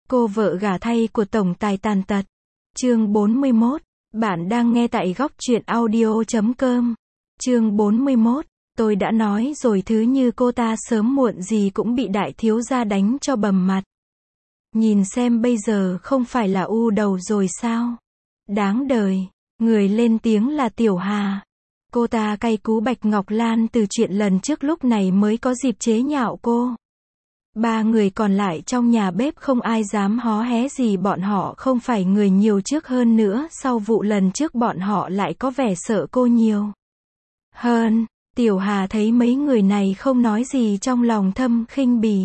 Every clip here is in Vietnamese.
Cô vợ gả thay của tổng tài tàn tật. Chương 41. Bạn đang nghe tại góc truyện audio.com. Chương 41. Tôi đã nói rồi, thứ như cô ta sớm muộn gì cũng bị đại thiếu gia đánh cho bầm mặt. Nhìn xem bây giờ không phải là u đầu rồi sao? Đáng đời. Người lên tiếng là Tiểu Hà. Cô ta cay cú Bạch Ngọc Lan từ chuyện lần trước, lúc này mới có dịp chế nhạo cô. Ba người còn lại trong nhà bếp không ai dám hó hé gì, bọn họ không phải người nhiều trước, hơn nữa sau vụ lần trước bọn họ lại có vẻ sợ cô nhiều hơn. Tiểu Hà thấy mấy người này không nói gì, trong lòng thầm khinh bỉ.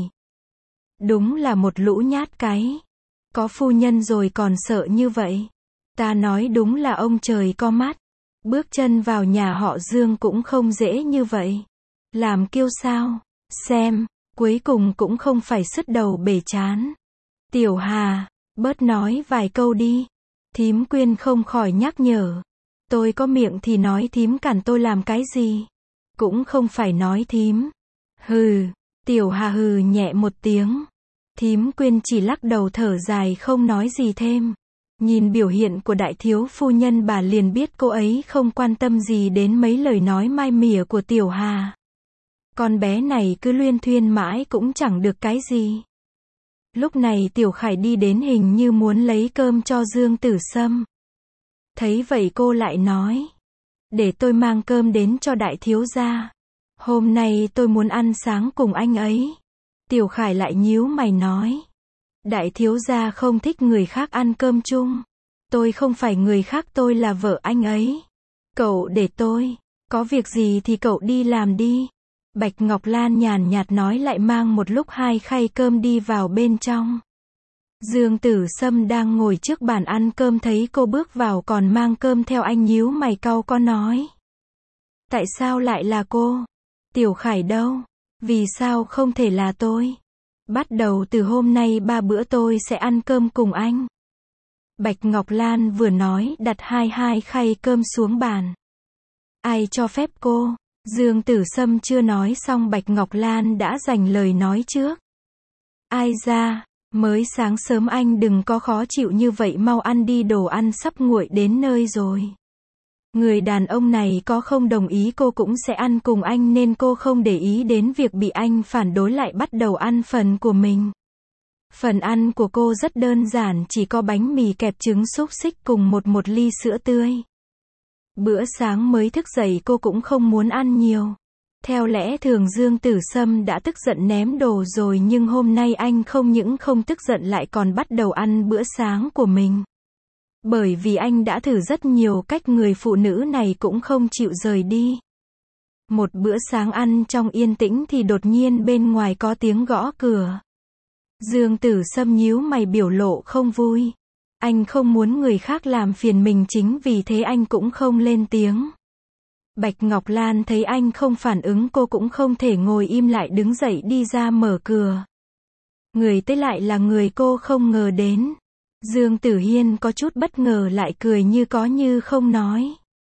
Đúng là một lũ nhát cái. Có phu nhân rồi còn sợ như vậy. Ta nói đúng là ông trời có mắt. Bước chân vào nhà họ Dương cũng không dễ như vậy. Làm kiêu sao? Xem, cuối cùng cũng không phải sứt đầu bể chán. Tiểu Hà, bớt nói vài câu đi. Thím Quyên không khỏi nhắc nhở. Tôi có miệng thì nói, thím cản tôi làm cái gì? Cũng không phải nói thím. Hừ. Tiểu Hà hừ nhẹ một tiếng. Thím Quyên chỉ lắc đầu thở dài, không nói gì thêm. Nhìn biểu hiện của đại thiếu phu nhân, bà liền biết cô ấy không quan tâm gì đến mấy lời nói mai mỉa của Tiểu Hà. Con bé này cứ luyên thuyên mãi cũng chẳng được cái gì. Lúc này Tiểu Khải đi đến, hình như muốn lấy cơm cho Dương Tử Sâm. Thấy vậy cô lại nói. Để tôi mang cơm đến cho đại thiếu gia. Hôm nay tôi muốn ăn sáng cùng anh ấy. Tiểu Khải lại nhíu mày nói. Đại thiếu gia không thích người khác ăn cơm chung. Tôi không phải người khác, tôi là vợ anh ấy. Cậu để tôi. Có việc gì thì cậu đi làm đi. Bạch Ngọc Lan nhàn nhạt nói, lại mang một lúc 2 khay cơm đi vào bên trong. Dương Tử Sâm đang ngồi trước bàn ăn cơm, thấy cô bước vào còn mang cơm theo, anh nhíu mày cau có nói. Tại sao lại là cô? Tiểu Khải đâu? Vì sao không thể là tôi? Bắt đầu từ hôm nay 3 bữa tôi sẽ ăn cơm cùng anh. Bạch Ngọc Lan vừa nói đặt hai khay cơm xuống bàn. Ai cho phép cô? Dương Tử Sâm chưa nói xong, Bạch Ngọc Lan đã giành lời nói trước. Ai ra, mới sáng sớm anh đừng có khó chịu như vậy, mau ăn đi, đồ ăn sắp nguội đến nơi rồi. Người đàn ông này có không đồng ý cô cũng sẽ ăn cùng anh, nên cô không để ý đến việc bị anh phản đối, lại bắt đầu ăn phần của mình. Phần ăn của cô rất đơn giản, chỉ có bánh mì kẹp trứng xúc xích cùng một ly sữa tươi. Bữa sáng mới thức dậy cô cũng không muốn ăn nhiều. Theo lẽ thường Dương Tử Sâm đã tức giận ném đồ rồi, nhưng hôm nay anh không những không tức giận lại còn bắt đầu ăn bữa sáng của mình. Bởi vì anh đã thử rất nhiều cách, người phụ nữ này cũng không chịu rời đi. Một bữa sáng ăn trong yên tĩnh thì đột nhiên bên ngoài có tiếng gõ cửa. Dương Tử Sâm nhíu mày, biểu lộ không vui. Anh không muốn người khác làm phiền mình, chính vì thế anh cũng không lên tiếng. Bạch Ngọc Lan thấy anh không phản ứng, cô cũng không thể ngồi im, lại đứng dậy đi ra mở cửa. Người tới lại là người cô không ngờ đến. Dương Tử Hiên có chút bất ngờ, lại cười như có như không nói.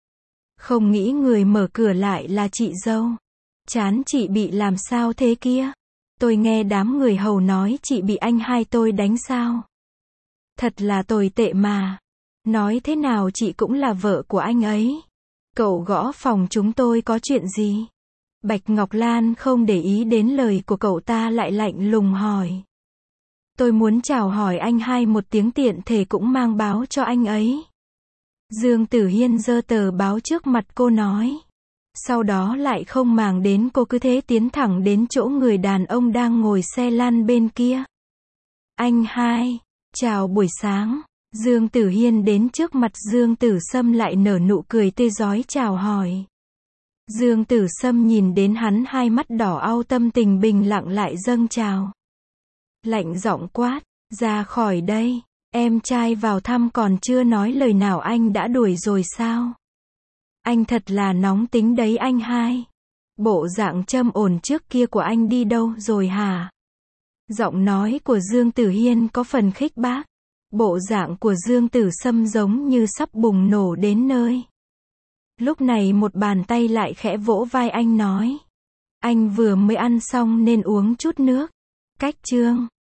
Không nghĩ người mở cửa lại là chị dâu. Chán chị bị làm sao thế kia? Tôi nghe đám người hầu nói chị bị anh hai tôi đánh sao? Thật là tồi tệ mà. Nói thế nào chị cũng là vợ của anh ấy. Cậu gõ phòng chúng tôi có chuyện gì? Bạch Ngọc Lan không để ý đến lời của cậu ta, lại lạnh lùng hỏi. Tôi muốn chào hỏi anh hai một tiếng, tiện thể cũng mang báo cho anh ấy. Dương Tử Hiên giơ tờ báo trước mặt cô nói. Sau đó lại không màng đến cô, cứ thế tiến thẳng đến chỗ người đàn ông đang ngồi xe lăn bên kia. Anh hai, chào buổi sáng. Dương Tử Hiên đến trước mặt Dương Tử Sâm, lại nở nụ cười tươi rói chào hỏi. Dương Tử Sâm nhìn đến hắn, hai mắt đỏ au, tâm tình bình lặng lại dâng trào. Lạnh giọng quát, ra khỏi đây. Em trai vào thăm còn chưa nói lời nào anh đã đuổi rồi sao? Anh thật là nóng tính đấy anh hai. Bộ dạng trầm ổn trước kia của anh đi đâu rồi hả? Giọng nói của Dương Tử Hiên có phần khích bác. Bộ dạng của Dương Tử Sâm giống như sắp bùng nổ đến nơi. Lúc này một bàn tay lại khẽ vỗ vai anh nói. Anh vừa mới ăn xong nên uống chút nước. Cách chương.